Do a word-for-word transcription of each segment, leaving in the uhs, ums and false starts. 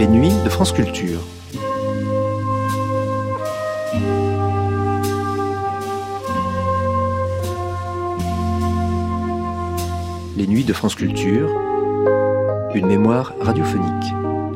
Les nuits de France Culture. Les nuits de France Culture, une mémoire radiophonique.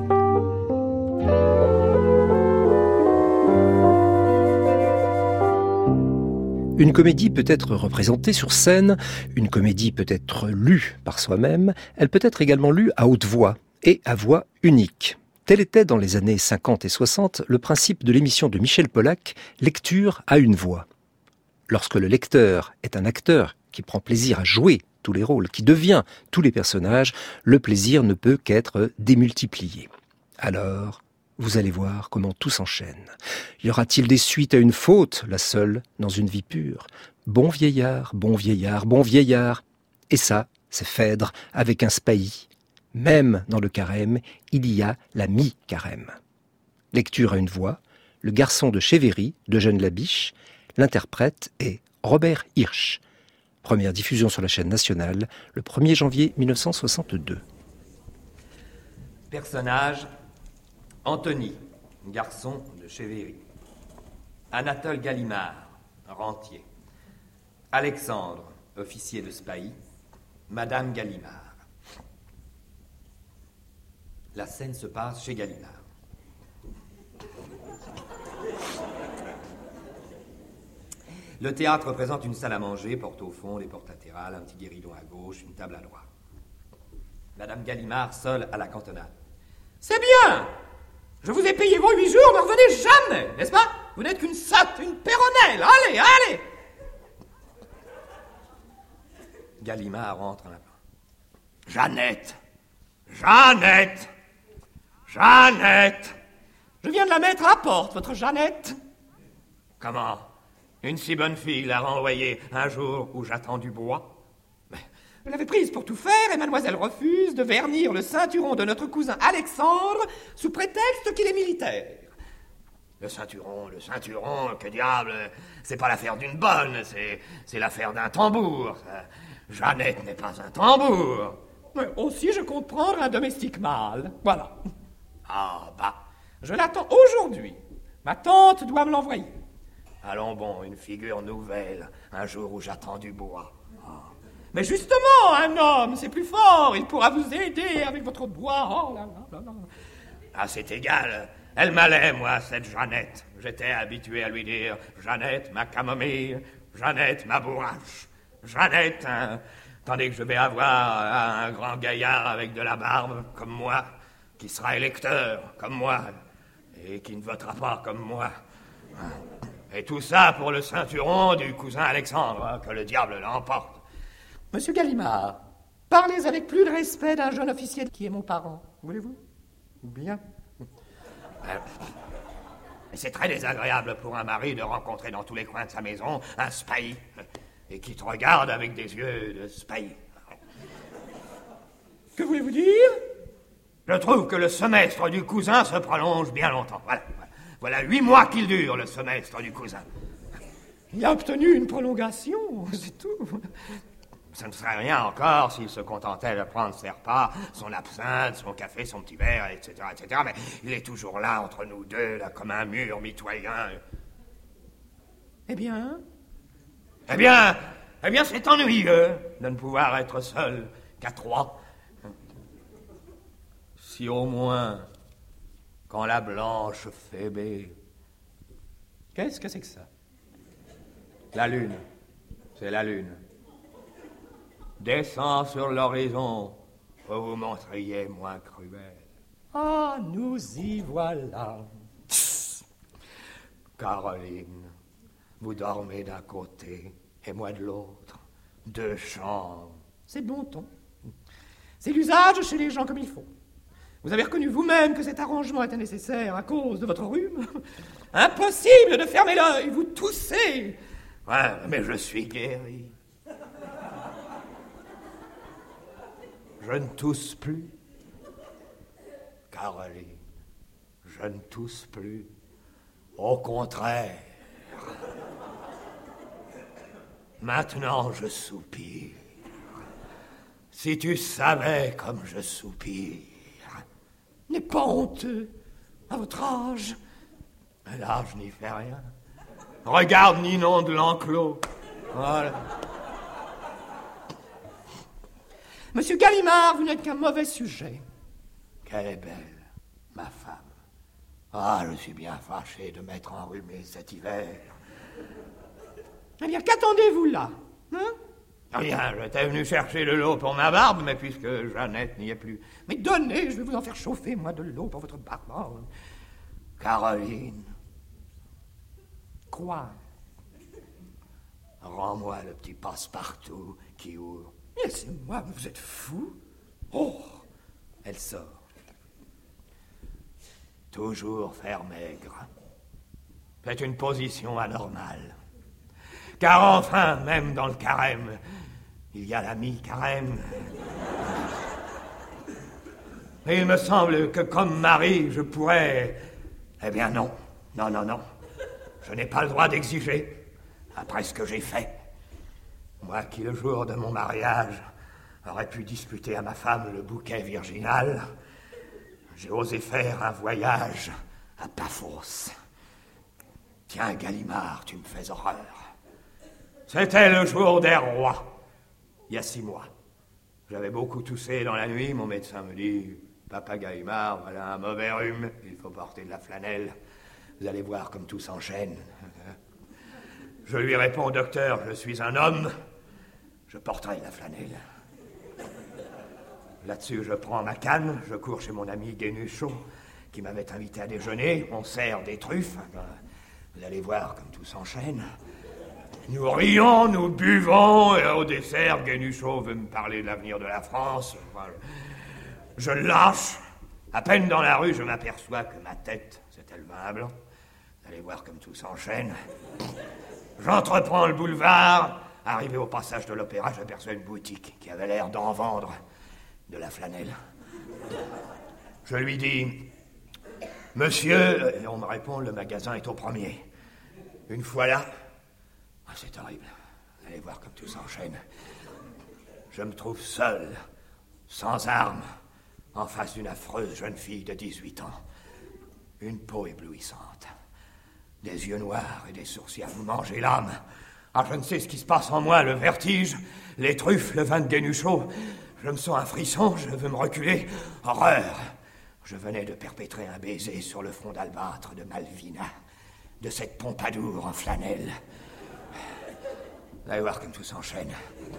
Une comédie peut être représentée sur scène, une comédie peut être lue par soi-même, elle peut être également lue à haute voix et à voix unique. Tel était dans les années cinquante et soixante le principe de l'émission de Michel Polac, Lecture à une voix. Lorsque le lecteur est un acteur qui prend plaisir à jouer tous les rôles, qui devient tous les personnages, le plaisir ne peut qu'être démultiplié. Alors, vous allez voir comment tout s'enchaîne. Y aura-t-il des suites à une faute, la seule dans une vie pure ? Bon vieillard, bon vieillard, bon vieillard. Et ça, c'est Phèdre avec un spahis. Même dans le carême, il y a la mi-carême. Lecture à une voix, Le garçon de Chévéry, d'Eugène Labiche. L'interprète est Robert Hirsch. Première diffusion sur la chaîne nationale, le premier janvier mille neuf cent soixante-deux. Personnage, Anthony, garçon de Chévéry. Anatole Gallimard, rentier. Alexandre, officier de Spahis. Madame Gallimard. La scène se passe chez Gallimard. Le théâtre présente une salle à manger, porte au fond, les portes latérales, un petit guéridon à gauche, une table à droite. Madame Gallimard, seule à la cantonade. C'est bien! Je vous ai payé vos huit jours, ne revenez jamais, n'est-ce pas? Vous n'êtes qu'une sotte, une péronnelle. Allez, allez! Gallimard entre en appelant. Jeannette! Jeannette! Jeannette! Je viens de la mettre à la porte, votre Jeannette. Comment? Une si bonne fille l'a renvoyée un jour où j'attends du bois? Je l'avais prise pour tout faire et mademoiselle refuse de vernir le ceinturon de notre cousin Alexandre sous prétexte qu'il est militaire. Le ceinturon, le ceinturon, que diable, c'est pas l'affaire d'une bonne, c'est, c'est l'affaire d'un tambour. Jeannette n'est pas un tambour. Mais aussi je compte prendre un domestique mâle, voilà. Ah bah, je l'attends aujourd'hui. Ma tante doit me l'envoyer. Allons bon, une figure nouvelle, un jour où j'attends du bois. Oh. Mais justement, un homme, c'est plus fort, il pourra vous aider avec votre bois. Oh là là là là. Ah, c'est égal, elle m'allait, moi, cette Jeannette. J'étais habitué à lui dire « Jeannette, ma camomille, Jeannette, ma bourrache, Jeannette, hein. » Tandis que je vais avoir un grand gaillard avec de la barbe, comme moi, qui sera électeur, comme moi, et qui ne votera pas comme moi. Et tout ça pour le ceinturon du cousin Alexandre, que le diable l'emporte. Monsieur Gallimard, parlez avec plus de respect d'un jeune officier qui est mon parent, voulez-vous? Bien. Et c'est très désagréable pour un mari de rencontrer dans tous les coins de sa maison un spahis, et qui te regarde avec des yeux de spahis. Que voulez-vous dire? Je trouve que le semestre du cousin se prolonge bien longtemps, voilà. Voilà huit mois qu'il dure, le semestre du cousin. Il a obtenu une prolongation, c'est tout. Ça ne serait rien encore s'il se contentait de prendre ses repas, son absinthe, son café, son petit verre, et cetera, et cetera. Mais il est toujours là, entre nous deux, là, comme un mur mitoyen. Eh bien? Eh bien, eh bien, c'est ennuyeux de ne pouvoir être seul qu'à trois. Si au moins... Quand la blanche Phébé... Qu'est-ce que c'est que ça? La lune. C'est la lune. Descend sur l'horizon pour vous montriez moins cruel. Ah, nous y voilà. Tss. Caroline, vous dormez d'un côté et moi de l'autre. Deux chambres. C'est bon ton. C'est l'usage chez les gens comme il faut. Vous avez reconnu vous-même que cet arrangement était nécessaire à cause de votre rhume? Impossible de fermer l'œil, vous toussez. Ouais, mais je suis guéri. Je ne tousse plus. Caroline, je ne tousse plus. Au contraire. Maintenant, je soupire. Si tu savais comme je soupire. N'est pas honteux, à votre âge. Mais là, je n'y fais rien. Regarde Ninon de l'enclos. Voilà. Monsieur Gallimard, vous n'êtes qu'un mauvais sujet. Qu'elle est belle, ma femme. Ah, je suis bien fâché de m'être enrhumé cet hiver. Eh bien, qu'attendez-vous là, hein? Rien, j'étais venu chercher de l'eau pour ma barbe, mais puisque Jeannette n'y est plus. Mais donnez, je vais vous en faire chauffer, moi, de l'eau pour votre barbe. Caroline. Quoi? Rends-moi le petit passe-partout qui ouvre. Laissez-moi, vous êtes fou? Oh! Elle sort. Toujours faire maigre. C'est une position anormale. Car enfin, même dans le carême, il y a la mi-carême. Et il me semble que comme mari, je pourrais... Eh bien non, non, non, non. Je n'ai pas le droit d'exiger, après ce que j'ai fait. Moi qui, le jour de mon mariage, aurais pu disputer à ma femme le bouquet virginal, j'ai osé faire un voyage à Paphos. Tiens, Gallimard, tu me fais horreur. C'était le jour des rois, il y a six mois. J'avais beaucoup toussé dans la nuit, mon médecin me dit « Papa Gallimard, voilà un mauvais rhume, il faut porter de la flanelle. Vous allez voir comme tout s'enchaîne. » Je lui réponds « Docteur, je suis un homme, je porterai de la flanelle. » Là-dessus, je prends ma canne, je cours chez mon ami Guénuchot, qui m'avait invité à déjeuner. On sert des truffes. Vous allez voir comme tout s'enchaîne. Nous rions, nous buvons, et au dessert, Guénuchot veut me parler de l'avenir de la France. Enfin, je lâche. À peine dans la rue, je m'aperçois que ma tête, c'était le vin blanc. Vous allez voir comme tout s'enchaîne. J'entreprends le boulevard. Arrivé au passage de l'Opéra, j'aperçois une boutique qui avait l'air d'en vendre de la flanelle. Je lui dis « Monsieur », et on me répond « Le magasin est au premier ». Une fois là, oh, c'est horrible. Allez voir comme tout s'enchaîne. Je me trouve seul, sans armes, en face d'une affreuse jeune fille de dix-huit ans. Une peau éblouissante, des yeux noirs et des sourcils à vous manger l'âme. Ah, je ne sais ce qui se passe en moi, le vertige, les truffes, le vin de Guénuchot. Je me sens un frisson, je veux me reculer. Horreur! Je venais de perpétrer un baiser sur le front d'albâtre de Malvina, de cette Pompadour en flanelle. Vous allez voir comme tout s'enchaîne.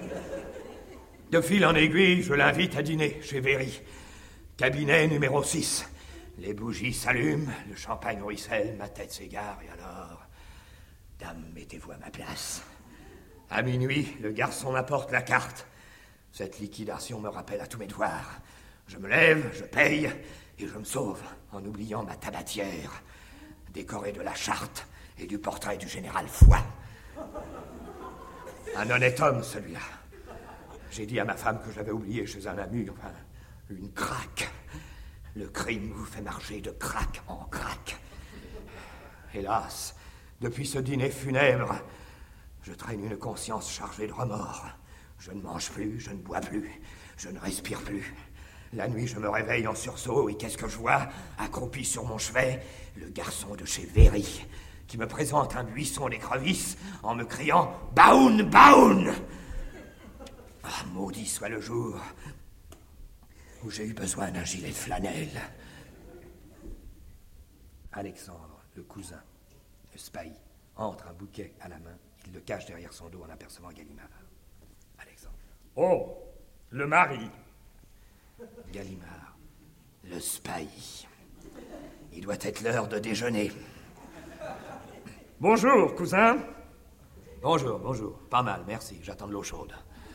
De fil en aiguille, je l'invite à dîner chez Véry. Cabinet numéro six. Les bougies s'allument, le champagne ruisselle, ma tête s'égare, et alors... Dame, mettez-vous à ma place. À minuit, le garçon m'apporte la carte. Cette liquidation me rappelle à tous mes devoirs. Je me lève, je paye, et je me sauve, en oubliant ma tabatière, décorée de la charte et du portrait du général Foy. Un honnête homme, celui-là. J'ai dit à ma femme que j'avais oublié chez un ami, enfin, une craque. Le crime vous fait marcher de craque en craque. Hélas, depuis ce dîner funèbre, je traîne une conscience chargée de remords. Je ne mange plus, je ne bois plus, je ne respire plus. La nuit, je me réveille en sursaut et qu'est-ce que je vois? Accroupi sur mon chevet, le garçon de chez Véry, qui me présente un buisson d'écrevisses en me criant « Baoun, Baoun !» Ah, maudit soit le jour où j'ai eu besoin d'un gilet de flanelle. Alexandre, le cousin, le spahi, entre un bouquet à la main. Il le cache derrière son dos en apercevant Gallimard. Alexandre. Oh, le mari. Gallimard, le spahi. Il doit être l'heure de déjeuner. Bonjour, cousin. Bonjour, bonjour. Pas mal, merci. J'attends de l'eau chaude.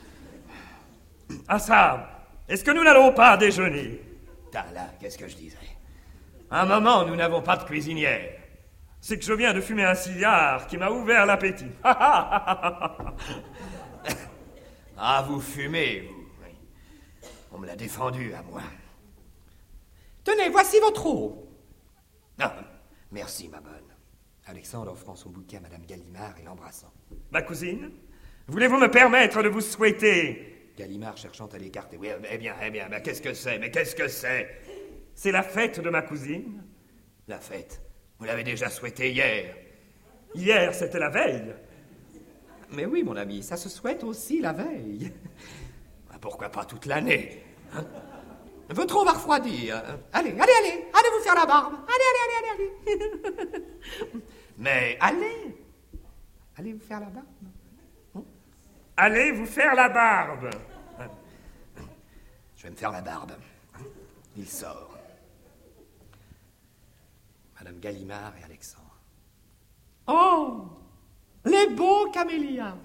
Ah ça, est-ce que nous n'allons pas déjeuner? Tain, là, qu'est-ce que je disais? Un moment, nous n'avons pas de cuisinière. C'est que je viens de fumer un cigare qui m'a ouvert l'appétit. Ah, vous fumez, vous. Oui. On me l'a défendu, à moi. Tenez, voici votre eau. Ah, merci, ma bonne. Alexandre offrant son bouquet à Madame Gallimard et l'embrassant. Ma cousine, voulez-vous me permettre de vous souhaiter... Gallimard cherchant à l'écarter. Oui, eh bien, eh bien, mais qu'est-ce que c'est? Mais qu'est-ce que c'est? C'est la fête de ma cousine. La fête, vous l'avez déjà souhaitée hier. Hier, c'était la veille. Mais oui, mon ami, ça se souhaite aussi la veille. Pourquoi pas toute l'année, hein? Votre eau va refroidir. Allez, allez, allez, allez vous faire la barbe. Allez, allez, allez, allez, allez. Mais allez, allez vous faire la barbe. Hein? Allez vous faire la barbe. Je vais me faire la barbe. Il sort. Madame Gallimard et Alexandre. Oh, les beaux camélias.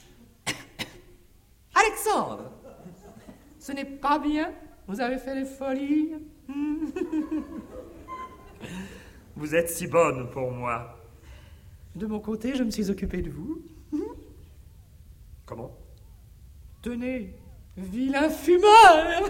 Alexandre, ce n'est pas bien. Vous avez fait des folies. Vous êtes si bonne pour moi. De mon côté, je me suis occupé de vous. Comment? Tenez, vilain fumeur.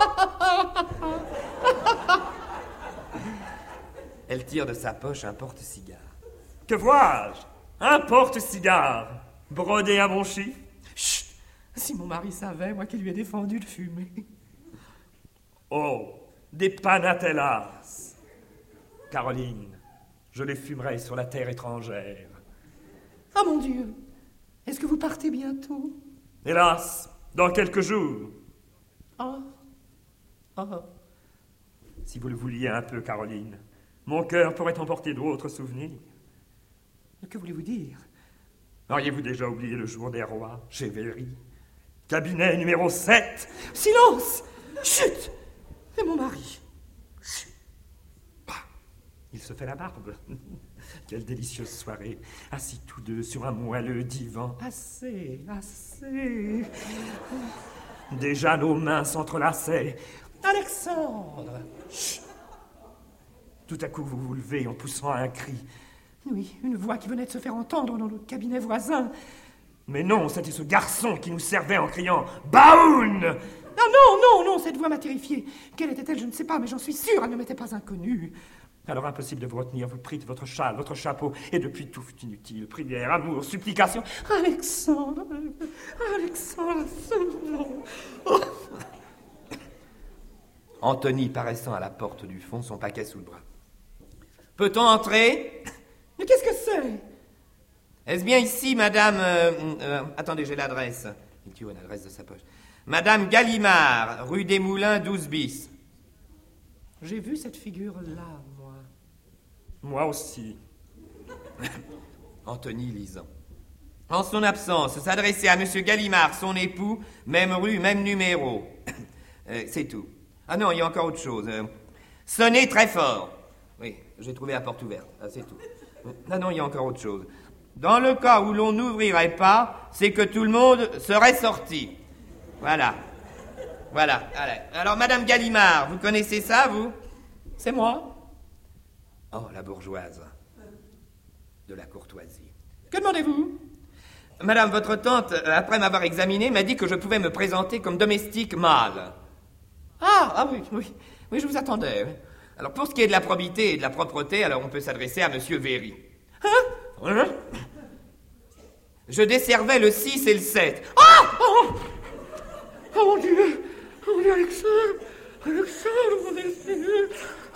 Elle tire de sa poche un porte-cigare. Que vois-je? Un porte-cigare, brodé à mon chiffre. Chut! Si mon mari savait, moi qui lui ai défendu de fumer. Oh, des panatellas. Caroline, je les fumerai sur la terre étrangère. Ah mon Dieu! Est-ce que vous partez bientôt? Hélas, dans quelques jours. Ah. Ah. Si vous le vouliez un peu, Caroline, mon cœur pourrait emporter d'autres souvenirs. Que voulez-vous dire? Auriez-vous déjà oublié le jour des rois, chez Véry? Cabinet numéro sept. Silence! Chut! Et mon mari? Chut! Bah, il se fait la barbe. Quelle délicieuse soirée, assis tous deux sur un moelleux divan. Assez, assez. Déjà nos mains s'entrelaçaient. Alexandre! Chut! Tout à coup, vous vous levez en poussant un cri. Oui, une voix qui venait de se faire entendre dans le cabinet voisin. Mais non, c'était ce garçon qui nous servait en criant « Baoun !» Ah non, non, non, cette voix m'a terrifiée. Quelle était-elle, je ne sais pas, mais j'en suis sûre, elle ne m'était pas inconnue. Alors impossible de vous retenir, vous prîtes votre châle, votre chapeau, et depuis tout fut inutile. Prière, amour, supplication. Alexandre, Alexandre, oh. Anthony paraissant à la porte du fond, son paquet sous le bras. Peut-on entrer? Mais qu'est-ce que c'est? Est-ce bien ici, madame... Euh, euh, attendez, j'ai l'adresse. Il tire une adresse de sa poche. Madame Gallimard, rue des Moulins, douze bis. J'ai vu cette figure-là, moi. Moi aussi. Anthony lisant. En son absence, s'adresser à monsieur Gallimard, son époux, même rue, même numéro. euh, c'est tout. Ah non, il y a encore autre chose. Euh, sonnez très fort. Oui, j'ai trouvé la porte ouverte. Ah, c'est tout. Ah non, il y a encore autre chose. Dans le cas où l'on n'ouvrirait pas, c'est que tout le monde serait sorti. Voilà. Voilà. Allez. Alors, madame Gallimard, vous connaissez ça, vous? C'est moi. Oh, la bourgeoise. De la courtoisie. Que demandez-vous? Madame, votre tante, après m'avoir examiné, m'a dit que je pouvais me présenter comme domestique mâle. Ah, ah oui, oui. Oui, je vous attendais. Alors, pour ce qui est de la probité et de la propreté, alors on peut s'adresser à monsieur Véry. Hein? Hein? Je desservais le six et le sept. Ah! Oh! Oh mon Dieu! Oh mon Dieu, Alexandre! Alexandre, mon Dieu!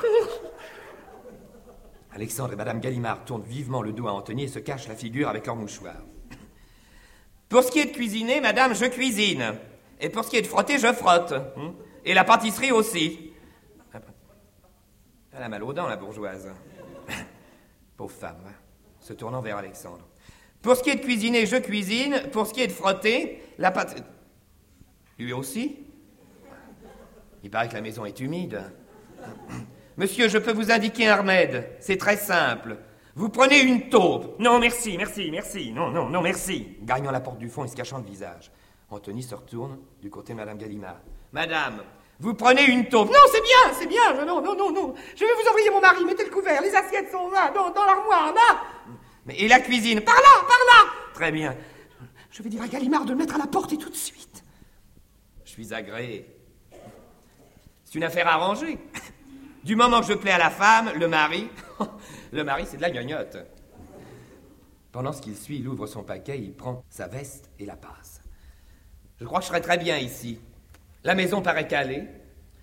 Alexandre et madame Gallimard tournent vivement le dos à Anthony et se cachent la figure avec leur mouchoir. Pour ce qui est de cuisiner, madame, je cuisine. Et pour ce qui est de frotter, je frotte. Et la pâtisserie aussi. Elle a mal aux dents, la bourgeoise. Pauvre femme, hein, se tournant vers Alexandre. Pour ce qui est de cuisiner, je cuisine. Pour ce qui est de frotter, la pâte... Lui aussi? Il paraît que la maison est humide. Monsieur, je peux vous indiquer un remède. C'est très simple. Vous prenez une taupe. Non, merci, merci, merci. Non, non, non, merci. Gagnant la porte du fond et se cachant le visage. Anthony se retourne du côté de madame Gallimard. Madame, vous prenez une taupe. Non, c'est bien, c'est bien. Je- Non, non, non, non. Je vais vous envoyer mon mari. Mettez le couvert. Les assiettes sont là, dans, dans l'armoire, là. Mais et la cuisine? Par là, par là. Très bien. Je vais dire à Gallimard de le mettre à la porte et tout de suite. Je suis agréé. C'est une affaire arrangée. Du moment que je plais à la femme, le mari... le mari, c'est de la gnognotte. Pendant ce qu'il suit, il ouvre son paquet, il prend sa veste et la passe. Je crois que je serai très bien ici. La maison paraît calée.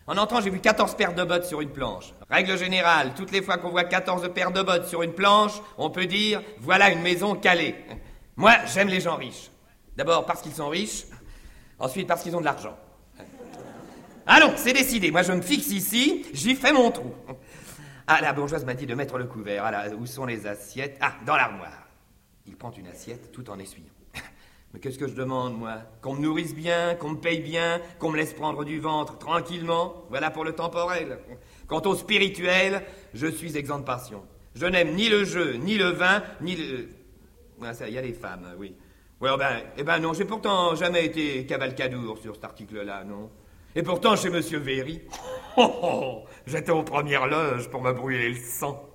En entrant, j'ai vu quatorze paires de bottes sur une planche. Règle générale, toutes les fois qu'on voit quatorze paires de bottes sur une planche, on peut dire, voilà une maison calée. Moi, j'aime les gens riches. D'abord parce qu'ils sont riches, ensuite parce qu'ils ont de l'argent. Allons, c'est décidé, moi je me fixe ici, j'y fais mon trou. Ah, la bourgeoise m'a dit de mettre le couvert. Ah là, où sont les assiettes? Ah, dans l'armoire. Il prend une assiette tout en essuyant. Mais qu'est-ce que je demande, moi? Qu'on me nourrisse bien, qu'on me paye bien, qu'on me laisse prendre du ventre tranquillement. Voilà pour le temporel. Quant au spirituel, je suis exempt de passion. Je n'aime ni le jeu, ni le vin, ni le... Ah, ça, il y a les femmes, oui. Ouais, ben, eh ben non, j'ai pourtant jamais été cavalcadour sur cet article-là, non. Et pourtant, chez Monsieur Véry, oh, oh, j'étais aux premières loges pour me brûler le sang.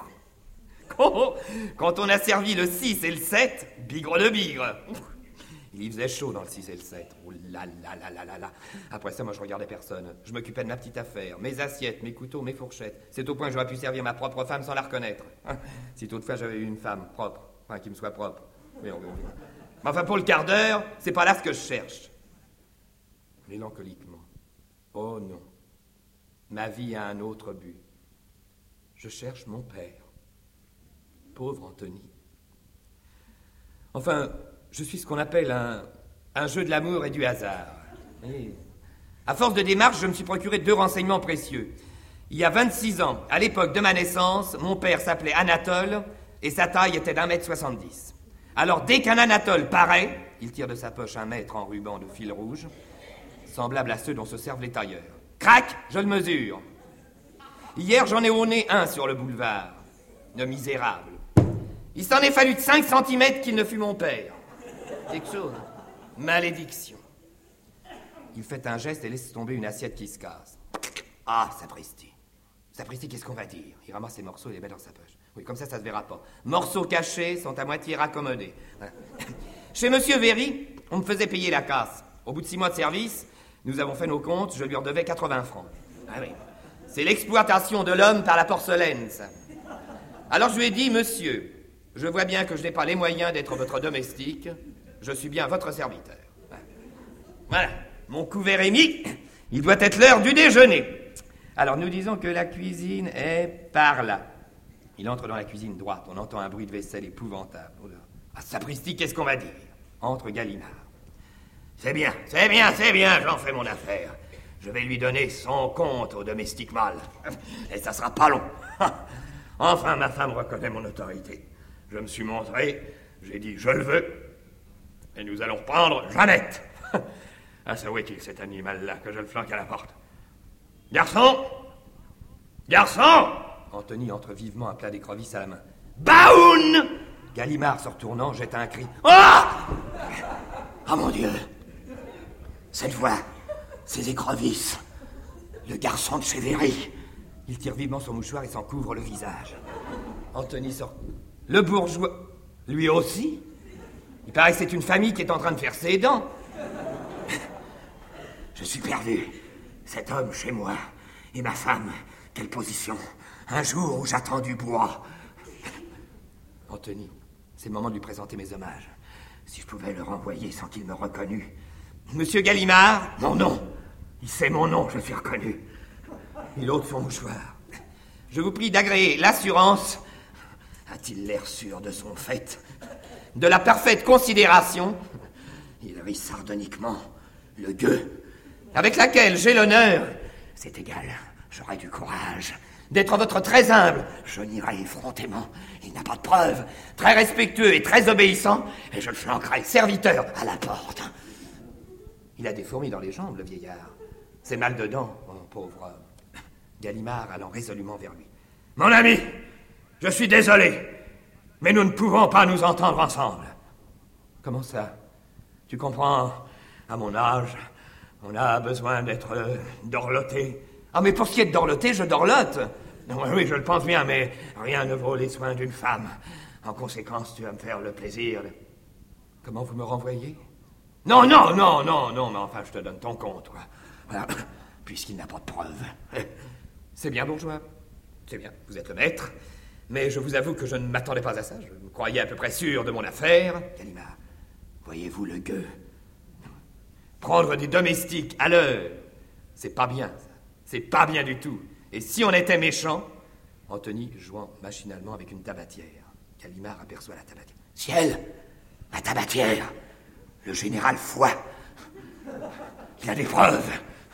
Oh, quand on a servi le six et le sept, bigre de bigre. Il y faisait chaud dans le six et le sept. Oh là là là là là là. Après ça, moi, je regardais personne. Je m'occupais de ma petite affaire. Mes assiettes, mes couteaux, mes fourchettes. C'est au point que j'aurais pu servir ma propre femme sans la reconnaître. Si toutefois j'avais eu une femme propre. Enfin, qui me soit propre. Mais on... Mais enfin, pour le quart d'heure, c'est pas là ce que je cherche. Mélancoliquement. Oh non. Ma vie a un autre but. Je cherche mon père. Pauvre Anthony. Enfin... Je suis ce qu'on appelle un, un jeu de l'amour et du hasard. Et à force de démarches, je me suis procuré deux renseignements précieux. Il y a vingt-six ans, à l'époque de ma naissance, mon père s'appelait Anatole et sa taille était d'un mètre soixante-dix. Alors, dès qu'un Anatole paraît, il tire de sa poche un mètre en ruban de fil rouge, semblable à ceux dont se servent les tailleurs. Crac, je le mesure. Hier, j'en ai au nez un sur le boulevard. Le misérable. Il s'en est fallu de cinq centimètres qu'il ne fût mon père. Quelque chose. Malédiction. Il fait un geste et laisse tomber une assiette qui se casse. Ah, sapristi. Sapristi, qu'est-ce qu'on va dire? Il ramasse ses morceaux et les met dans sa poche. Oui, comme ça, ça se verra pas. Morceaux cachés sont à moitié raccommodés. Voilà. Chez Monsieur Véry, on me faisait payer la casse. Au bout de six mois de service, nous avons fait nos comptes, je lui redevais quatre-vingts francs. Ah oui. C'est l'exploitation de l'homme par la porcelaine, ça. Alors je lui ai dit, monsieur, je vois bien que je n'ai pas les moyens d'être votre domestique. Je suis bien votre serviteur. Voilà. Mon couvert est mis. Il doit être l'heure du déjeuner. Alors, nous disons que la cuisine est par là. Il entre dans la cuisine droite. On entend un bruit de vaisselle épouvantable. Ah, sapristi, qu'est-ce qu'on va dire? Entre Gallimard. C'est bien, c'est bien, c'est bien, j'en fais mon affaire. Je vais lui donner son compte au domestique mâle. Et ça sera pas long. Enfin, ma femme reconnaît mon autorité. Je me suis montré, j'ai dit je le veux. Et nous allons prendre Jeannette. Ah, ça, où est-il, cet animal-là, que je le flanque à la porte? Garçon! Garçon! Anthony entre vivement un plat d'écrevisse à la main. Baoun! Gallimard, se retournant, jette un cri. Ah! Oh mon Dieu! Cette voix, ces écrevisses, le garçon de chez Véry. Il tire vivement son mouchoir et s'en couvre le visage. Anthony sort. Le bourgeois, lui aussi? Il paraît que c'est une famille qui est en train de faire ses dents. Je suis perdu. Cet homme chez moi. Et ma femme, quelle position? Un jour où j'attends du bois. Anthony, c'est le moment de lui présenter mes hommages. Si je pouvais le renvoyer sans qu'il me reconnût. Monsieur Gallimard? Mon nom. Il sait mon nom, je suis reconnu. Il ôte son mouchoir. Je vous prie d'agréer l'assurance. A-t-il l'air sûr de son fait? De la parfaite considération. Il rit sardoniquement. Le gueux. Avec laquelle j'ai l'honneur. C'est égal, j'aurai du courage. D'être votre très humble. Je nierai effrontément. Il n'a pas de preuves. Très respectueux et très obéissant. Et je le flanquerai serviteur à la porte. Il a des fourmis dans les jambes, le vieillard. C'est mal dedans, mon pauvre homme. Gallimard allant résolument vers lui. Mon ami, je suis désolé, mais nous ne pouvons pas nous entendre ensemble. Comment ça? Tu comprends? À mon âge, on a besoin d'être euh, dorloté. Ah, mais pour ce qui est de dorloter, je dorlote. Oui, je le pense bien, mais rien ne vaut les soins d'une femme. En conséquence, tu vas me faire le plaisir de... Comment vous me renvoyez? Non, non, non, non, non, mais enfin, je te donne ton compte, quoi. Voilà, puisqu'il n'a pas de preuves. C'est bien, bourgeois. C'est bien, vous êtes le maître. Mais je vous avoue que je ne m'attendais pas à ça. Je me croyais à peu près sûr de mon affaire. Gallimard, voyez-vous le gueux? Prendre des domestiques à l'heure, c'est pas bien, ça. c'est pas bien du tout. Et si on était méchant... Anthony jouant machinalement avec une tabatière. Gallimard aperçoit la tabatière. Ciel, la tabatière, le général Foy. Il a des preuves.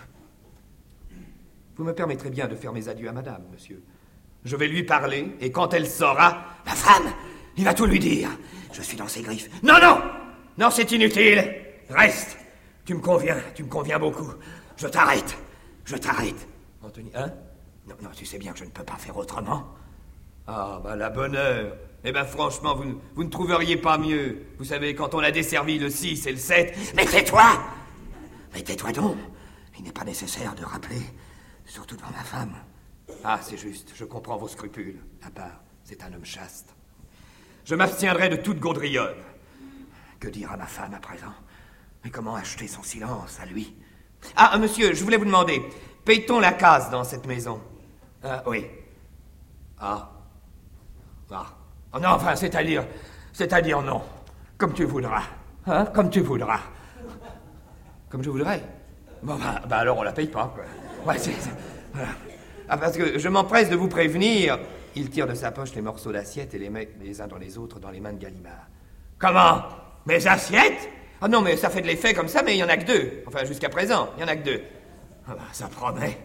Vous me permettrez bien de faire mes adieux à madame, monsieur. Je vais lui parler, et quand elle saura... La femme, il va tout lui dire. Je suis dans ses griffes. Non, non, non, c'est inutile. Reste. Tu me conviens, tu me conviens beaucoup. Je t'arrête, je t'arrête. Anthony, hein? Non, non, tu sais bien que je ne peux pas faire autrement. Ah, bah la bonne heure. Eh ben franchement, vous, vous ne trouveriez pas mieux. Vous savez, quand on a desservi le six et le sept... Mais tais-toi. Mais tais-toi donc. Il n'est pas nécessaire de rappeler, surtout devant ma femme. Ah, c'est juste, je comprends vos scrupules. À part, c'est un homme chaste. Je m'abstiendrai de toute gaudriole. Que dire à ma femme à présent? Mais comment acheter son silence à lui? Ah, monsieur, je voulais vous demander, paye-t-on la case dans cette maison? Ah, oui. Ah. Ah. Oh non, enfin, c'est-à-dire... C'est-à-dire non. Comme tu voudras. Hein? Comme tu voudras. Comme je voudrais? Bon, bah, bah alors on la paye pas, quoi. Ouais, c'est... Voilà. Ah, parce que je m'empresse de vous prévenir. Il tire de sa poche les morceaux d'assiettes et les met les uns dans les autres dans les mains de Gallimard. Comment? Mes assiettes? Ah non, mais ça fait de l'effet comme ça, mais il y en a que deux. Enfin, jusqu'à présent, il y en a que deux. Ah bah, ça promet.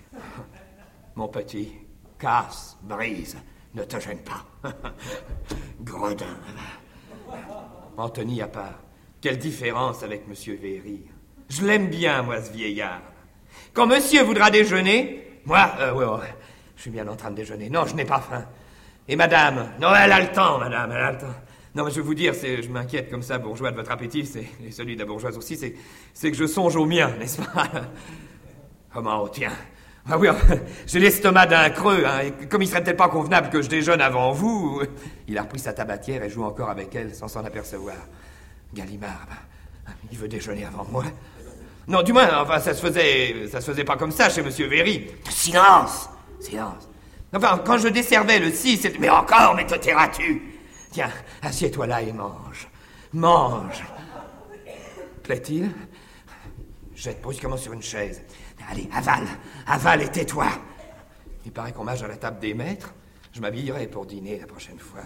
Mon petit, casse, brise, ne te gêne pas. Gredin. Anthony à part, quelle différence avec Monsieur Véry. Je l'aime bien, moi, ce vieillard. Quand monsieur voudra déjeuner, moi, euh, ouais, ouais, je suis bien en train de déjeuner. Non, je n'ai pas faim. Et madame? Non, elle a le temps, madame, elle a le temps. Non, mais je vais vous dire, c'est, je m'inquiète comme ça, bourgeois, de votre appétit, c'est, et celui de la bourgeoise aussi, c'est, c'est que je songe au mien, n'est-ce pas? Comment, tiens? Ah oui, j'ai l'estomac d'un creux, hein, et comme il serait peut-être pas convenable que je déjeune avant vous... Il a repris sa tabatière et joue encore avec elle sans s'en apercevoir. Gallimard, il veut déjeuner avant moi? Non, du moins, enfin, ça se faisait, ça se faisait pas comme ça chez Monsieur Véry. Silence! Silence. Enfin, quand je desservais le six, c'était... Mais encore, mais te tairas-tu? Tiens, assieds-toi là et mange. Mange. Plaît-il? Jette brusquement sur une chaise. Allez, avale, avale et tais-toi. Il paraît qu'on mange à la table des maîtres. Je m'habillerai pour dîner la prochaine fois.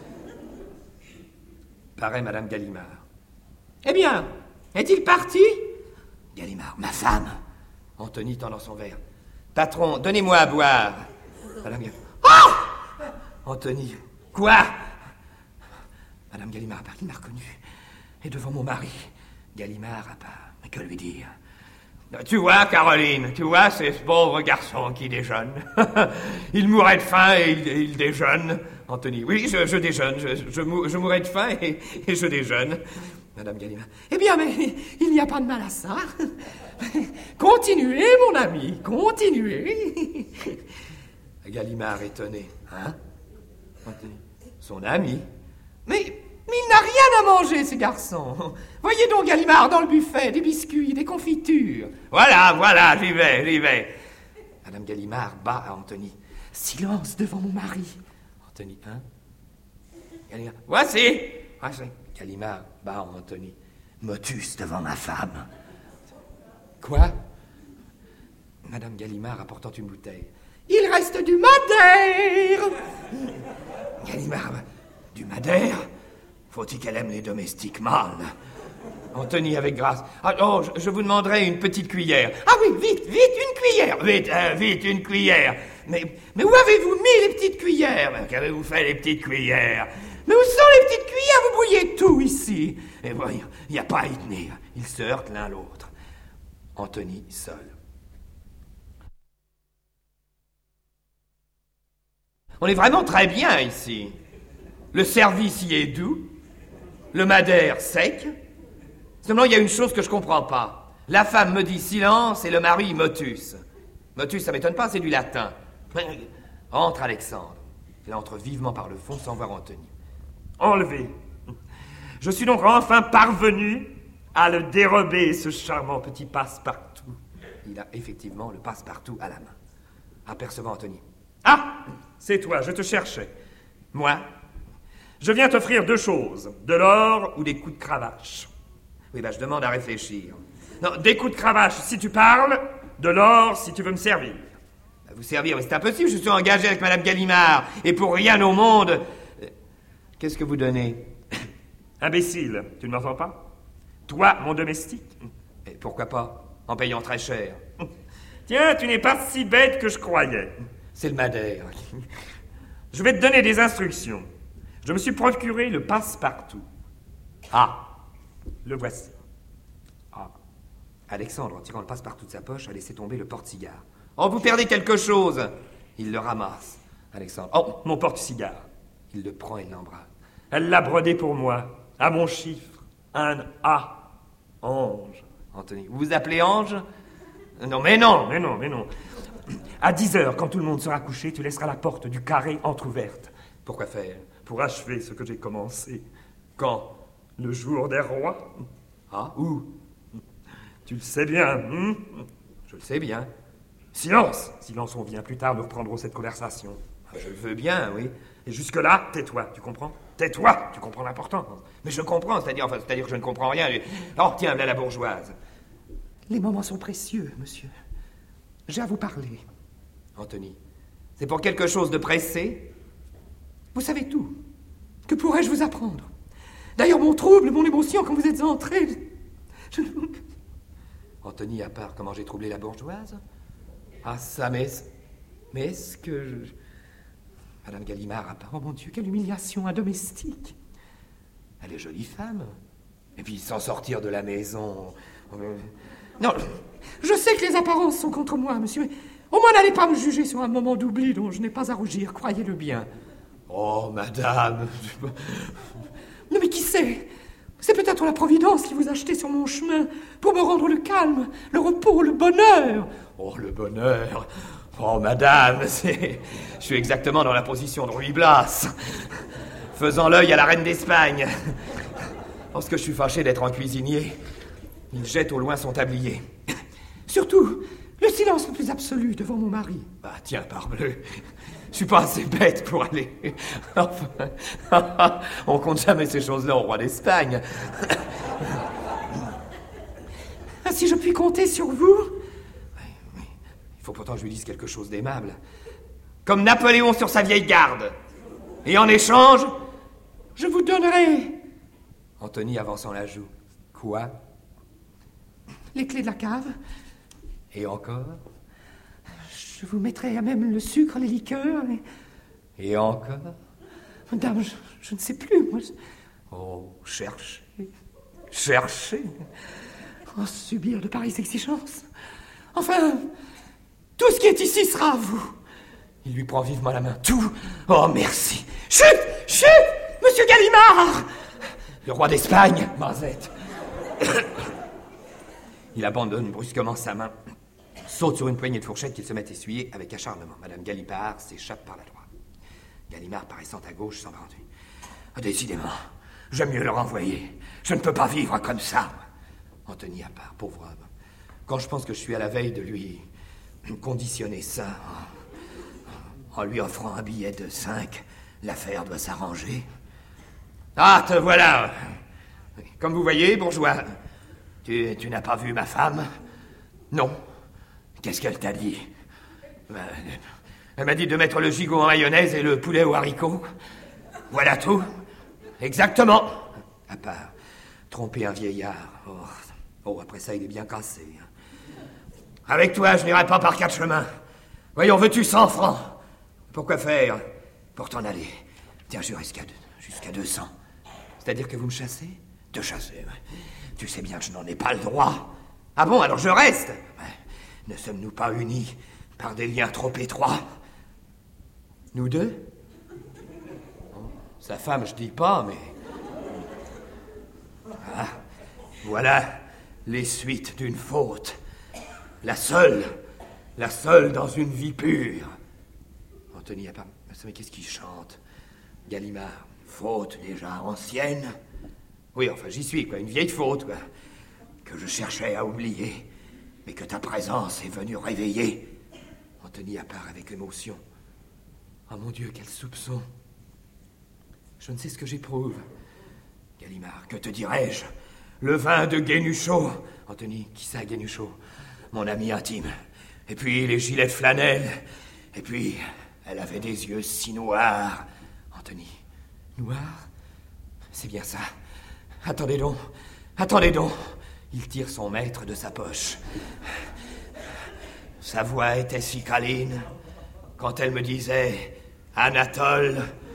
Paraît Madame Gallimard. Eh bien, est-il parti? Gallimard, ma femme. Anthony tendant son verre. Patron, donnez-moi à boire. Madame Gallimard. Oh! Anthony. Quoi? Madame Gallimard a parti, m'a reconnu. Et devant mon mari. Gallimard a pas. Mais que lui dire? Tu vois, Caroline, tu vois, c'est ce pauvre garçon qui déjeune. Il mourrait de faim et il, il déjeune. Anthony, oui, je, je déjeune, je, je, mou, je mourrais de faim et, et je déjeune. Madame Gallimard. Eh bien, mais il n'y a pas de mal à ça. Continuez, mon ami, continuez. Gallimard étonné. Hein? Anthony. Son ami? Mais... Mais il n'a rien à manger, ce garçon. Voyez donc Gallimard dans le buffet, des biscuits, des confitures. Voilà, voilà, j'y vais, j'y vais. Madame Gallimard bat à Anthony. Silence devant mon mari. Anthony, hein? Gallimard. Voici, voici. Gallimard bat à Anthony. Motus devant ma femme. Quoi? Madame Gallimard apportant une bouteille. Il reste du madère. Gallimard, du madère? Faut-il qu'elle aime les domestiques mâles? Anthony avec grâce. Ah, oh, je, je vous demanderai une petite cuillère. Ah oui, vite, vite, une cuillère. Vite, euh, vite, une cuillère. Mais, mais où avez-vous mis les petites cuillères? Mais qu'avez-vous fait, les petites cuillères? Mais où sont les petites cuillères? Vous brouillez tout ici. Et voyons, il n'y a pas à y tenir. Ils se heurtent l'un l'autre. Anthony seul. On est vraiment très bien ici. Le service y est doux. Le madère sec. Seulement, il y a une chose que je comprends pas. La femme me dit silence et le mari motus. Motus, ça m'étonne pas, c'est du latin. Entre Alexandre. Il entre vivement par le fond sans voir Anthony. Enlevé. Je suis donc enfin parvenu à le dérober, ce charmant petit passe-partout. Il a effectivement le passe-partout à la main. Apercevant Anthony. Ah! C'est toi, je te cherchais. Moi, je viens t'offrir deux choses. De l'or ou des coups de cravache. Oui, ben je demande à réfléchir. Non, des coups de cravache si tu parles, De l'or, si tu veux me servir. À vous servir, mais c'est impossible, je suis engagé avec Madame Gallimard, et pour rien au monde... Qu'est-ce que vous donnez? Imbécile, tu ne m'entends pas? Toi, mon domestique? Et pourquoi pas? En payant très cher. Tiens, tu n'es pas si bête que je croyais. C'est le Madère. Je vais te donner des instructions. Je me suis procuré le passe-partout. Ah, le voici. Ah. Alexandre, en tirant le passe-partout de sa poche, a laissé tomber le porte-cigare. Oh, vous perdez quelque chose! Il le ramasse. Alexandre. Oh, mon porte-cigare. Il le prend et l'embrasse. Elle l'a brodé pour moi, à mon chiffre. Un A. Ange. Anthony. Vous vous appelez Ange? Non, mais non! Mais non, mais non. À dix heures, quand tout le monde sera couché, tu laisseras la porte du carré entr'ouverte. Pourquoi faire? Pour achever ce que j'ai commencé. Quand? Le jour des rois. Ah, où? Tu le sais bien, hein? Je le sais bien. Silence! Silence, on vient plus tard, nous reprendrons cette conversation. Ah, je le veux bien, oui. Et jusque-là, tais-toi, tu comprends? Tais-toi, tu comprends l'important. Mais je comprends, c'est-à-dire, enfin, c'est-à-dire que je ne comprends rien. Oh, tiens, là, la bourgeoise. Les moments sont précieux, monsieur. J'ai à vous parler. Anthony, c'est pour quelque chose de pressé? Vous savez tout. Que pourrais-je vous apprendre? D'ailleurs, mon trouble, mon émotion, quand vous êtes entré... Je... Anthony, à part comment j'ai troublé la bourgeoise? Ah, ça, mais... Mais est-ce que... Je... Madame Gallimard, à part... Oh mon Dieu, quelle humiliation, un domestique. Elle est jolie femme. Et puis, sans sortir de la maison... Non, je sais que les apparences sont contre moi, monsieur, mais au moins n'allez pas me juger sur un moment d'oubli dont je n'ai pas à rougir, croyez-le bien. Oh, madame... Non, mais qui sait? C'est peut-être la Providence qui vous a jeté sur mon chemin pour me rendre le calme, le repos, le bonheur. Oh, le bonheur. Oh, madame, c'est... Je suis exactement dans la position de Ruy Blas, faisant l'œil à la reine d'Espagne. Parce que je suis fâché d'être un cuisinier, il jette au loin son tablier. Surtout, le silence le plus absolu devant mon mari. Bah, tiens, parbleu, je suis pas assez bête pour aller... Enfin, on compte jamais ces choses-là au roi d'Espagne. Ah, si je puis compter sur vous... Il faut pourtant que je lui dise quelque chose d'aimable. Comme Napoléon sur sa vieille garde. Et en échange... Je vous donnerai... Anthony avançant la joue. Quoi? Les clés de la cave. Et encore? Je vous mettrai à même le sucre, les liqueurs... Et, et encore? Madame, je, je ne sais plus, moi... Je... Oh, cherchez. Cherchez. Oh, subir de pareilles exigences. Enfin... Tout ce qui est ici sera à vous. Il lui prend vivement la main. Tout. Oh, merci. Chut! Chut! Monsieur Gallimard! Le roi d'Espagne, Mazette. Il abandonne brusquement sa main, saute sur une poignée de fourchette qu'il se met à essuyer avec acharnement. Madame Gallimard s'échappe par la droite. Gallimard, paraissant à gauche, s'en va enduit. Ah, décidément, j'aime mieux le renvoyer. Je ne peux pas vivre comme ça. Anthony à part, pauvre homme. Quand je pense que je suis à la veille de lui... conditionner ça en, en lui offrant un billet de cinq, l'affaire doit s'arranger. Ah, te voilà. Comme vous voyez, bourgeois, tu, tu n'as pas vu ma femme? Non. Qu'est-ce qu'elle t'a dit? Elle m'a dit de mettre le gigot en mayonnaise et le poulet aux haricots. Voilà tout. Exactement. À part tromper un vieillard. Oh, oh après ça, il est bien cassé. Avec toi, je n'irai pas par quatre chemins. Voyons, veux-tu cent francs? Pourquoi faire? Pour t'en aller. Tiens, jure jusqu'à jusqu'à deux cents. C'est-à-dire que vous me chassez? Te chasser, ouais. Tu sais bien que je n'en ai pas le droit. Ah bon, alors je reste? Ouais. Ne sommes-nous pas unis par des liens trop étroits? Nous deux? Bon, sa femme, je dis pas, mais... Ah, voilà les suites d'une faute. La seule, la seule dans une vie pure. Anthony a pas... Mais qu'est-ce qu'il chante? Gallimard, faute déjà ancienne. Oui, enfin, j'y suis, quoi, une vieille faute, quoi, que je cherchais à oublier, mais que ta présence est venue réveiller. Anthony à part avec émotion. Oh mon Dieu, quel soupçon. Je ne sais ce que j'éprouve. Gallimard, que te dirais-je? Le vin de Guénuchot. Anthony, qui ça, Guénuchot? Mon ami intime. Et puis les gilets de flanelle. Et puis, elle avait des yeux si noirs. Anthony. Noir? C'est bien ça. Attendez donc. Attendez donc. Il tire son maître de sa poche. Sa voix était si câline quand elle me disait « Anatole ».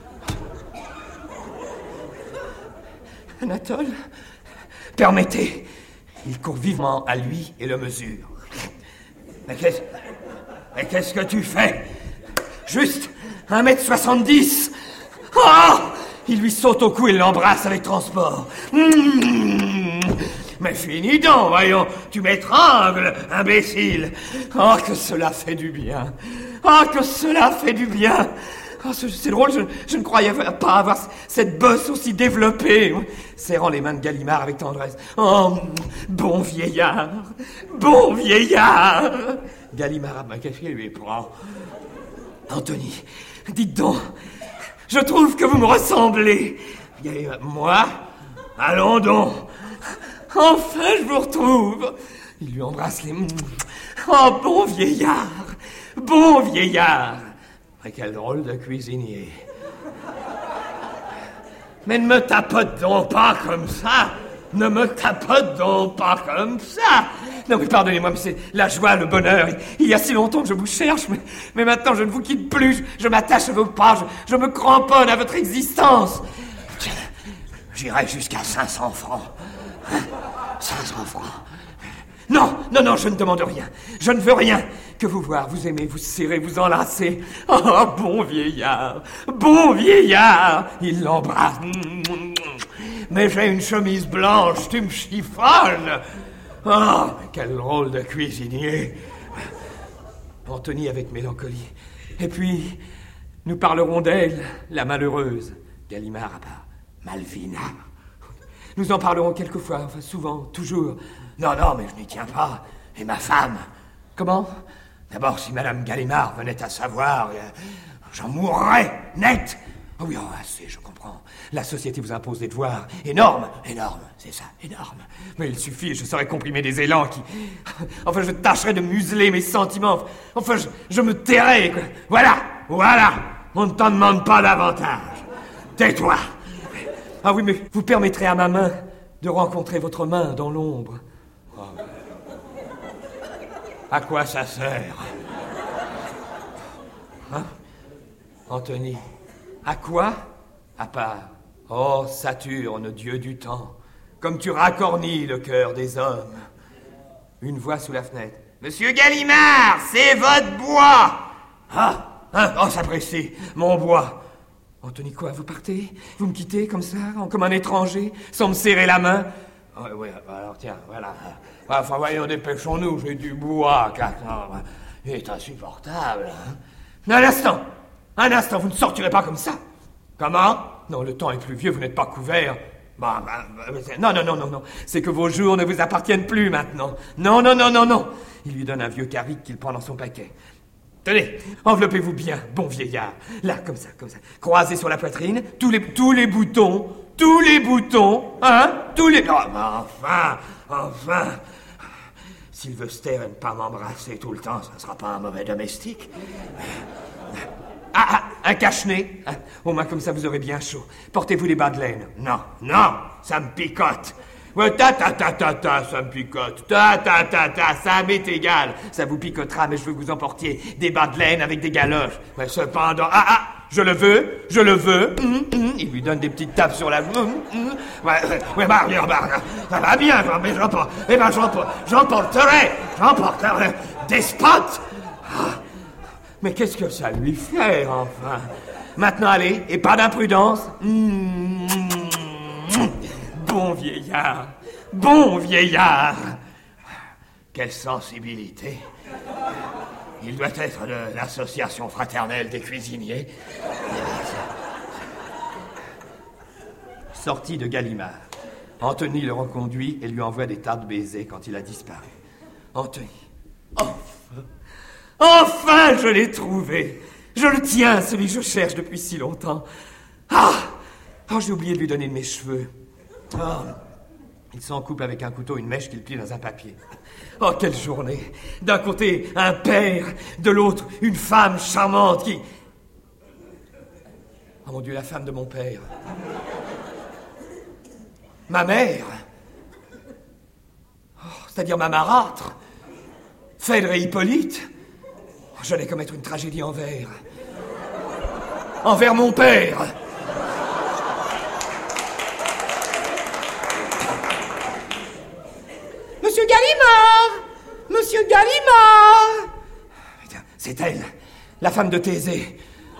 Anatole? Permettez. Il court vivement à lui et le mesure. Mais qu'est-ce... Mais qu'est-ce que tu fais? Juste un mètre soixante-dix. Oh! Il lui saute au cou et l'embrasse avec transport. Mmh. Mais finis donc, voyons. Tu m'étrangles, imbécile. Oh, que cela fait du bien. Oh, que cela fait du bien. Oh, c'est drôle, je, je ne croyais pas avoir cette bosse aussi développée. Serrant les mains de Gallimard avec tendresse. Oh, bon vieillard. Bon vieillard. Gallimard a ma café lui prend. Anthony, dites donc, je trouve que vous me ressemblez. Moi? Allons donc. Enfin, je vous retrouve. Il lui embrasse les... Oh, bon vieillard. Bon vieillard. Mais quel drôle de cuisinier. Mais ne me tapote donc pas comme ça. Ne me tapote donc pas comme ça. Non mais pardonnez-moi, mais c'est la joie, le bonheur. Il y a si longtemps que je vous cherche, mais, mais maintenant je ne vous quitte plus. Je, je m'attache à vos pas, je, je me cramponne à votre existence. J'irai jusqu'à cinq cents francs. cinq cents francs. Non, non, non, je ne demande rien. Je ne veux rien. Que vous voir, vous aimer, vous serrer, vous enlacer. Oh, bon vieillard. Bon vieillard. Il l'embrasse. Mais j'ai une chemise blanche, tu me chiffonnes. Oh, quel drôle de cuisinier. Anthony avec mélancolie. Et puis, nous parlerons d'elle, la malheureuse. Gallimard à part. Malvina. Nous en parlerons quelquefois, enfin souvent, toujours. Non, non, mais je n'y tiens pas. Et ma femme? Comment? D'abord, si Madame Gallimard venait à savoir, euh, j'en mourrais, net. Oh oui, oh, assez, je comprends. La société vous impose des devoirs énormes. Énorme, c'est ça, énorme. Mais il suffit, je saurais comprimer des élans qui... Enfin, je tâcherais de museler mes sentiments. Enfin, je, je me tairais, quoi. Voilà, voilà. On ne t'en demande pas davantage. Tais-toi. Ah oui, mais vous permettrez à ma main de rencontrer votre main dans l'ombre. Oh. À quoi ça sert? Hein? Anthony, à quoi? À part, oh Saturne, dieu du temps, comme tu racornis le cœur des hommes. Une voix sous la fenêtre. Monsieur Gallimard, c'est votre bois! Ah, hein? Oh, s'apprécie, mon bois. Anthony, quoi, vous partez? Vous me quittez comme ça, comme un étranger, sans me serrer la main? Oui, oui, alors tiens, voilà. Enfin, voyons, dépêchons-nous, j'ai du bois, car il est insupportable. Hein? Un instant, un instant, vous ne sortirez pas comme ça. Comment? Non, le temps est pluvieux, vous n'êtes pas couvert. Bah, bah, bah, non, non, non, non, non. C'est que vos jours ne vous appartiennent plus maintenant. Non, non, non, non, non. Il lui donne un vieux carrick qu'il prend dans son paquet. Tenez, enveloppez-vous bien, bon vieillard. Là, comme ça, comme ça. Croisez sur la poitrine, tous les, tous les boutons, tous les boutons, hein, tous les... Oh, mais enfin, enfin... Sylvester aime pas m'embrasser tout le temps, ça ne sera pas un mauvais domestique. Ah, ah, un cache-nez. Ah, au moins, comme ça, vous aurez bien chaud. Portez-vous des bas de laine. Non, non, ça me picote. Ouais, ta ta ta ta ta, ça me picote. Ta ta ta ta, ça m'est égal. Ça vous picotera, mais je veux que vous emportiez des bas de laine avec des galoches. Mais cependant, ah ah, je le veux, je le veux. Hum, hum. Il lui donne des petites tapes sur la... Hum, hum. Ouais, ouais, bah, bah, bah, ça va bien, mais j'emporte, eh ben, j'emporterai, j'emporterai, despote. Ah, mais qu'est-ce que ça lui fait, enfin? Maintenant, allez, et pas d'imprudence. Hum, hum. Bon vieillard, bon vieillard. Quelle sensibilité. Il doit être de l'association fraternelle des cuisiniers. Sorti de Gallimard, Anthony le reconduit et lui envoie des tas de baisers quand il a disparu. Anthony, enfin, enfin je l'ai trouvé. Je le tiens, celui que je cherche depuis si longtemps. Ah, oh, j'ai oublié de lui donner de mes cheveux. Oh, Il s'en coupe avec un couteau une mèche qu'il plie dans un papier. Oh, quelle journée! D'un côté, un père, de l'autre, une femme charmante qui... Oh mon Dieu, la femme de mon père. Ma mère. Oh, c'est-à-dire ma marâtre. Phèdre et Hippolyte. Oh, j'allais commettre une tragédie envers... Envers mon père. Monsieur Gallimard! Monsieur Gallimard! C'est elle, la femme de Thésée.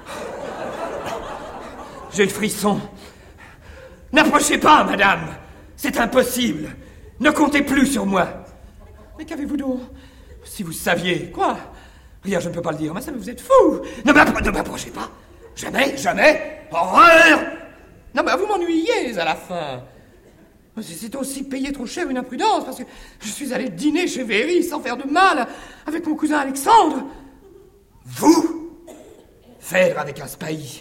J'ai le frisson. N'approchez pas, madame. C'est impossible. Ne comptez plus sur moi. Mais qu'avez-vous donc? Si vous saviez... Quoi? Rien, je ne peux pas le dire. Mais ça, vous êtes fou. Ne m'appro- ne m'approchez pas. Jamais, jamais. Horreur! Non, mais vous m'ennuyez à la fin. C'est aussi payer trop cher une imprudence, parce que je suis allé dîner chez Véry sans faire de mal avec mon cousin Alexandre. Vous? Phèdre avec un spahi.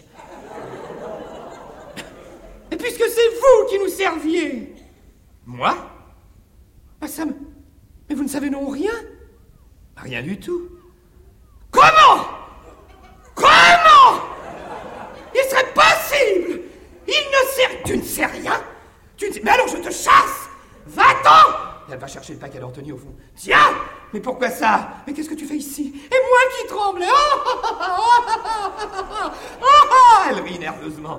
Et puisque c'est vous qui nous serviez. Moi? Bah ça me... Mais vous ne savez non rien? Rien du tout. Comment? Comment? Il serait possible! Il ne sait... Tu ne sais rien? Tu ne sais... Mais alors je te chasse! Va-t'en! Elle va chercher le paquet d'Anthony au fond. Tiens! Mais pourquoi ça? Mais qu'est-ce que tu fais ici? Et moi qui tremblais! Oh, oh, oh, oh, oh, oh, oh. Elle rit nerveusement.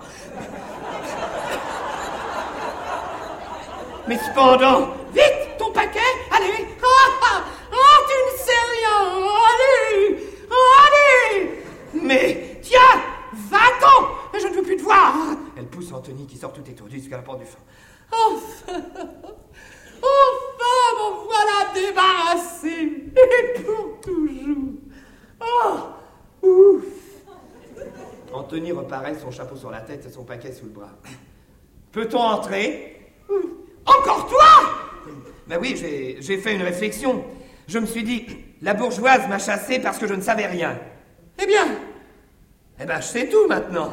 Mais cependant... Vite, ton paquet! Allez! Oh, oh, oh, tu ne sais rien! Allez! Allez! Mais... Tiens! Va-t'en! Je ne veux plus te voir! Elle pousse Anthony qui sort tout étourdi jusqu'à la porte du fond. Enfin! Enfin, m'en voilà débarrassé! Et pour toujours! Oh! Ouf! Anthony reparaît, son chapeau sur la tête et son paquet sous le bras. Peut-on entrer? Encore toi? Ben oui, j'ai, j'ai fait une réflexion. Je me suis dit, la bourgeoise m'a chassé parce que je ne savais rien. Eh bien, Eh ben, je sais tout maintenant.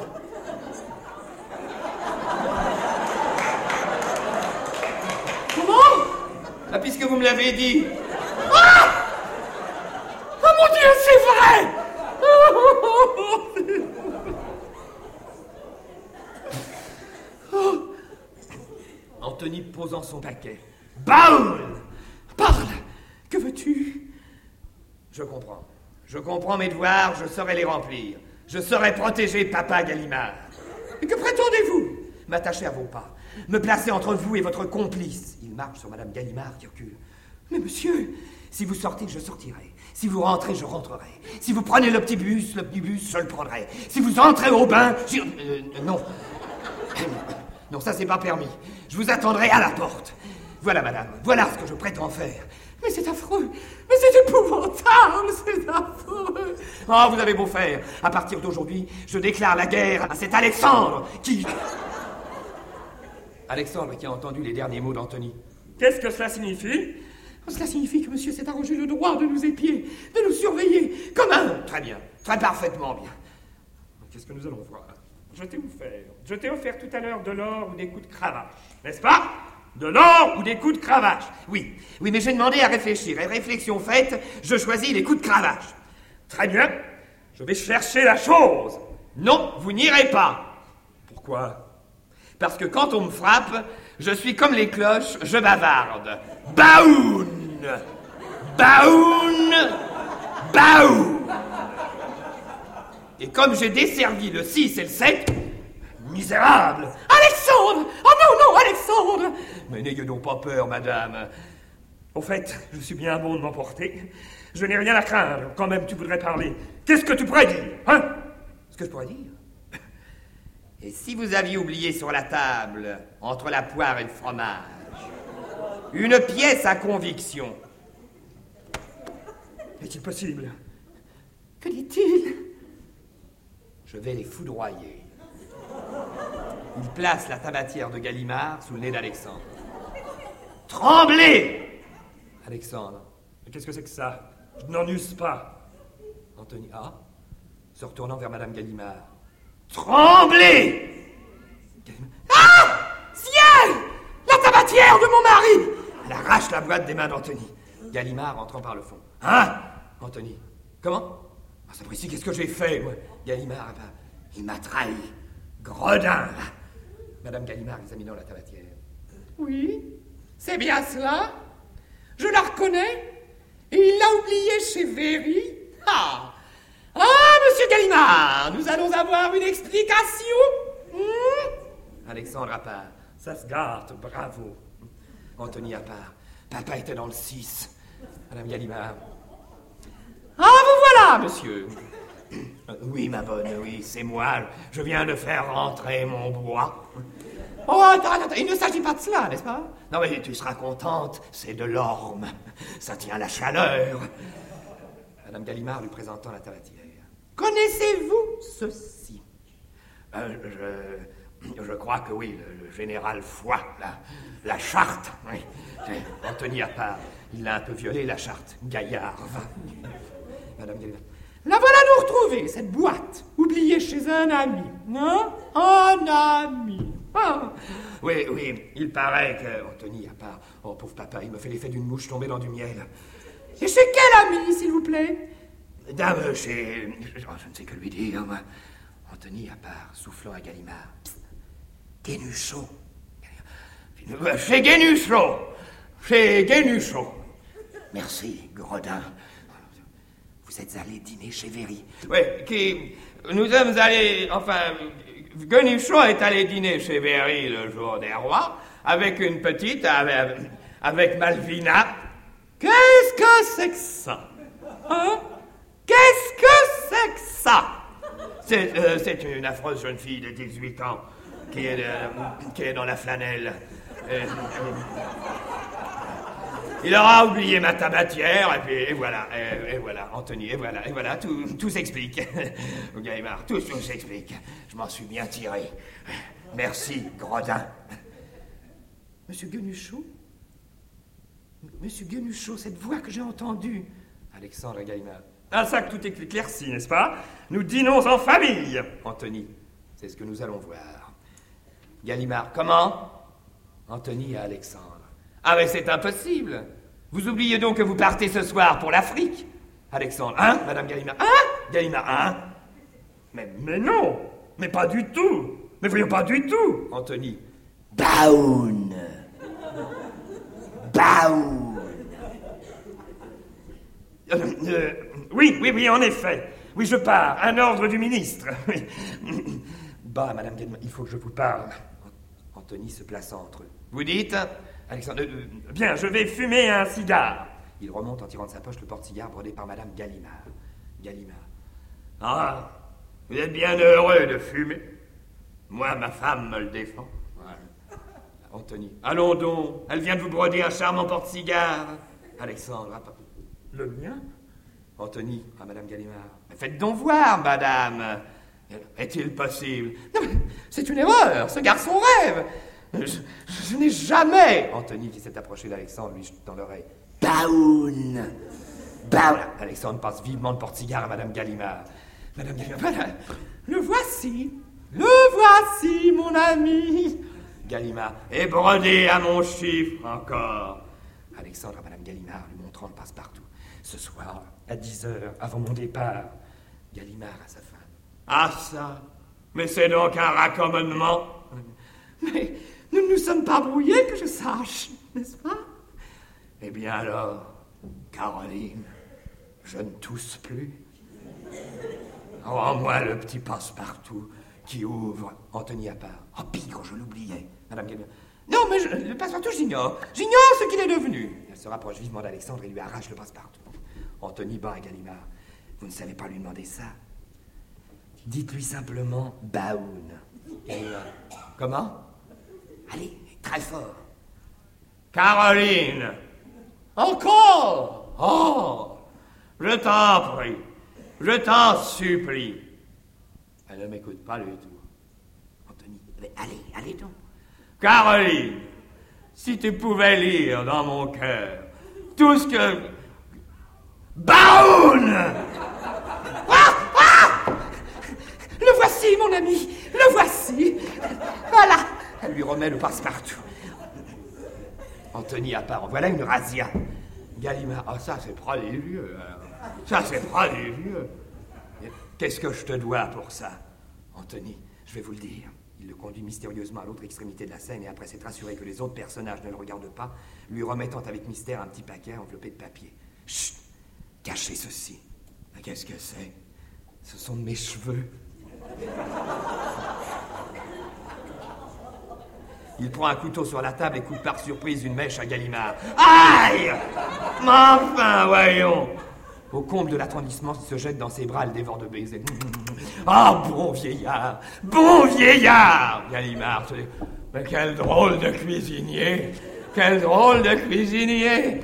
comment? Ah, puisque vous me l'avez dit. Ah! Oh mon Dieu, c'est vrai! Anthony posant son paquet. Baoul! Parle! Que veux-tu? Je comprends. Je comprends mes devoirs, je saurai les remplir. Je saurai protéger Papa Gallimard. Et que prétendez-vous? M'attacher à vos pas. Me placer entre vous et votre complice. Il marche sur Madame Gallimard qui recule. Mais monsieur... Si vous sortez, je sortirai. Si vous rentrez, je rentrerai. Si vous prenez le petit bus, le petit bus, je le prendrai. Si vous entrez au bain, j'y... Euh, non. Non, ça, c'est pas permis. Je vous attendrai à la porte. Voilà, madame, voilà ce que je prétends faire. Mais c'est affreux! Mais c'est épouvantable! C'est affreux! Oh, vous avez beau faire. À partir d'aujourd'hui, je déclare la guerre à cet Alexandre qui... Alexandre qui a entendu les derniers mots d'Anthony. Qu'est-ce que cela signifie? Cela signifie que monsieur s'est arrogé le droit de nous épier, de nous surveiller, comme un... Très bien, très parfaitement bien. Qu'est-ce que nous allons voir? Je t'ai offert. Je t'ai offert tout à l'heure de l'or ou des coups de cravache, n'est-ce pas? De l'or ou des coups de cravache? Oui, oui, mais j'ai demandé à réfléchir. Et réflexion faite, je choisis les coups de cravache. Très bien. Je vais chercher la chose. Non, vous n'irez pas. Pourquoi? Parce que quand on me frappe, je suis comme les cloches, je bavarde. Baoun! Baoun! Baoun! Et comme j'ai desservi le six et le sept, misérable! Alexandre! Oh non, non, Alexandre! Mais n'ayez donc pas peur, madame. Au fait, je suis bien bon de m'emporter. Je n'ai rien à craindre. Quand même, tu voudrais parler. Qu'est-ce que tu pourrais dire, hein? Ce que je pourrais dire? Et si vous aviez oublié sur la table, entre la poire et le fromage, une pièce à conviction? Est-il possible? Que dit-il? Je vais les foudroyer. Il place la tabatière de Gallimard sous le nez d'Alexandre. Tremblez! Alexandre. Mais qu'est-ce que c'est que ça? Je n'en use pas. Anthony A. Se retournant vers Madame Gallimard. Tremblez! Ah! Ciel! La tabatière! tabatière de mon mari. Elle arrache la boîte des mains d'Anthony. Gallimard entrant par le fond. Hein? Anthony. Comment? Ah, sapristi, qu'est-ce que j'ai fait, moi? Gallimard, ben, il m'a trahi. Gredin, là. Madame Gallimard examinant la tabatière. Oui, c'est bien cela. Je la reconnais. Et il l'a oubliée chez Véry. Ah! Ah, monsieur Gallimard, nous allons avoir une explication. Hmm? Alexandre à part. Ça se gâte, bravo. Anthony à part. Papa était dans le six. Madame Gallimard. Ah, vous voilà, monsieur. Oui, ma bonne, oui, c'est moi. Je viens de faire rentrer mon bois. Oh, attends, attends, il ne s'agit pas de cela, n'est-ce pas? Non, mais tu seras contente, c'est de l'orme. Ça tient la chaleur. Madame Gallimard lui présentant la tabatière. Connaissez-vous ceci? Euh, je, je crois que oui, le, le général Foy, la, la charte. Oui. Anthony à part, il l'a un peu violé, la charte. Gaillard, va. Madame Gallimard. La voilà nous retrouver, cette boîte, oubliée chez un ami. Hein? Un ami. Ah. Oui, oui, il paraît que... Anthony à part, oh pauvre papa, il me fait l'effet d'une mouche tombée dans du miel. Et chez quel ami, s'il vous plaît? Dame, chez... Je, je ne sais que lui dire, moi. Anthony à part, soufflant à Gallimard. Guénuchot. Chez Guénuchot. Chez Guénuchot. Merci, Gredin. Vous êtes allé dîner chez Véry. Oui, qui... Nous sommes allés... Enfin, Guénuchot est allé dîner chez Véry le jour des rois, avec une petite, avec, avec Malvina. Qu'est-ce que c'est que ça? Hein? Qu'est-ce que c'est que ça? C'est, euh, c'est une affreuse jeune fille de dix-huit ans qui est, euh, qui est dans la flanelle. Euh, euh, il aura oublié ma tabatière, et puis et voilà, et, et voilà, Anthony, et voilà, et voilà, tout, tout s'explique. Gallimard, tout, tout s'explique. Je m'en suis bien tiré. Merci, Gredin. Monsieur Guénuchot? Monsieur Guénuchot, cette voix que j'ai entendue. Alexandre et Gallimard. Ah, ça que tout est éclairci, n'est-ce pas? Nous dînons en famille. Anthony, c'est ce que nous allons voir. Gallimard, comment? Anthony à Alexandre. Ah, mais c'est impossible. Vous oubliez donc que vous partez ce soir pour l'Afrique? Alexandre, hein? Madame Gallimard, hein? Gallimard, hein? Mais, mais non. Mais pas du tout. Mais voyons, pas du tout. Anthony. Baoun. Baoun. Euh, euh, oui, oui, oui, en effet. Oui, je pars. Un ordre du ministre. Bah, Madame Gallimard, il faut que je vous parle. Anthony se plaça entre eux. Vous dites? Alexandre, euh, bien, je vais fumer un cigare. Il remonte en tirant de sa poche le porte-cigare brodé par Madame Gallimard. Gallimard. Ah, vous êtes bien heureux de fumer. Moi, ma femme me le défend. Ouais. Anthony. Allons donc. Elle vient de vous broder un charmant porte-cigare. Alexandre. Le mien? Anthony, à Madame Gallimard. Faites donc voir, Madame. Est-il possible? Non, mais c'est une erreur. Ce garçon rêve. Je, je n'ai jamais... Anthony qui s'est approché d'Alexandre, lui dans l'oreille. Baoun. Baoun. Alexandre passe vivement le porte-cigare à Madame Gallimard. Madame Gallimard. Voilà. Le voici. Le voici, mon ami. Gallimard. Et brodé à mon chiffre encore. Alexandre à Madame Gallimard, lui montrant le passe-partout. Ce soir, à dix heures, avant mon départ. Gallimard à sa femme. Ah ça, mais c'est donc un raccommodement. Mais nous ne nous sommes pas brouillés, que je sache, n'est-ce pas? Eh bien alors, Caroline, je ne tousse plus. Rends-moi le petit passe-partout qui ouvre. Anthony à part. Oh, pire, je l'oubliais. Madame Gallimard. Non, mais je, le passe-partout, j'ignore. J'ignore ce qu'il est devenu. Elle se rapproche vivement d'Alexandre et lui arrache le passe-partout. Anthony bat à Gallimard. Vous ne savez pas lui demander ça. Dites-lui simplement Baoun. Gallimard. Comment? Allez, très fort. Caroline. Encore? Oh, je t'en prie. Je t'en supplie. Elle ne m'écoute pas du tout. Anthony. Mais allez, allez donc. Caroline, si tu pouvais lire dans mon cœur tout ce que... Baoun! Ah! Ah! Le voici, mon ami. Le voici. Voilà. Elle lui remet le passe-partout. Anthony à part, en voilà une razzia. Gallimard, ah ça c'est prodigieux, hein. Ça c'est prodigieux. Qu'est-ce que je te dois pour ça? Anthony, je vais vous le dire. Il le conduit mystérieusement à l'autre extrémité de la scène et après s'être assuré que les autres personnages ne le regardent pas, lui remettant avec mystère un petit paquet enveloppé de papier. Chut! Cachez ceci. Qu'est-ce que c'est? Ce sont mes cheveux. Il prend un couteau sur la table et coupe par surprise une mèche à Gallimard. Aïe! Mais enfin, voyons! Au comble de l'attendrissement, il se jette dans ses bras, le dévore de baisers. Ah, bon vieillard! Bon vieillard! Gallimard, c'est... Mais quel drôle de cuisinier! Quel drôle de cuisinier!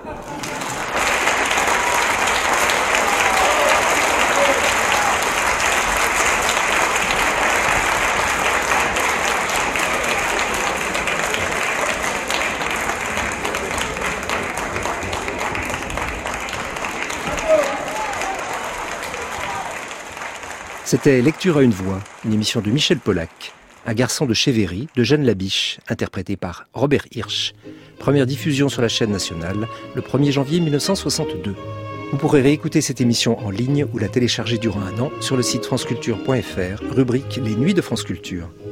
C'était Lecture à une voix, une émission de Michel Polac, un garçon de Chévéry, de Jeanne Labiche, interprété par Robert Hirsch. Première diffusion sur la chaîne nationale, le premier janvier mille neuf cent soixante-deux. Vous pourrez réécouter cette émission en ligne ou la télécharger durant un an sur le site franceculture point f r, rubrique Les Nuits de France Culture.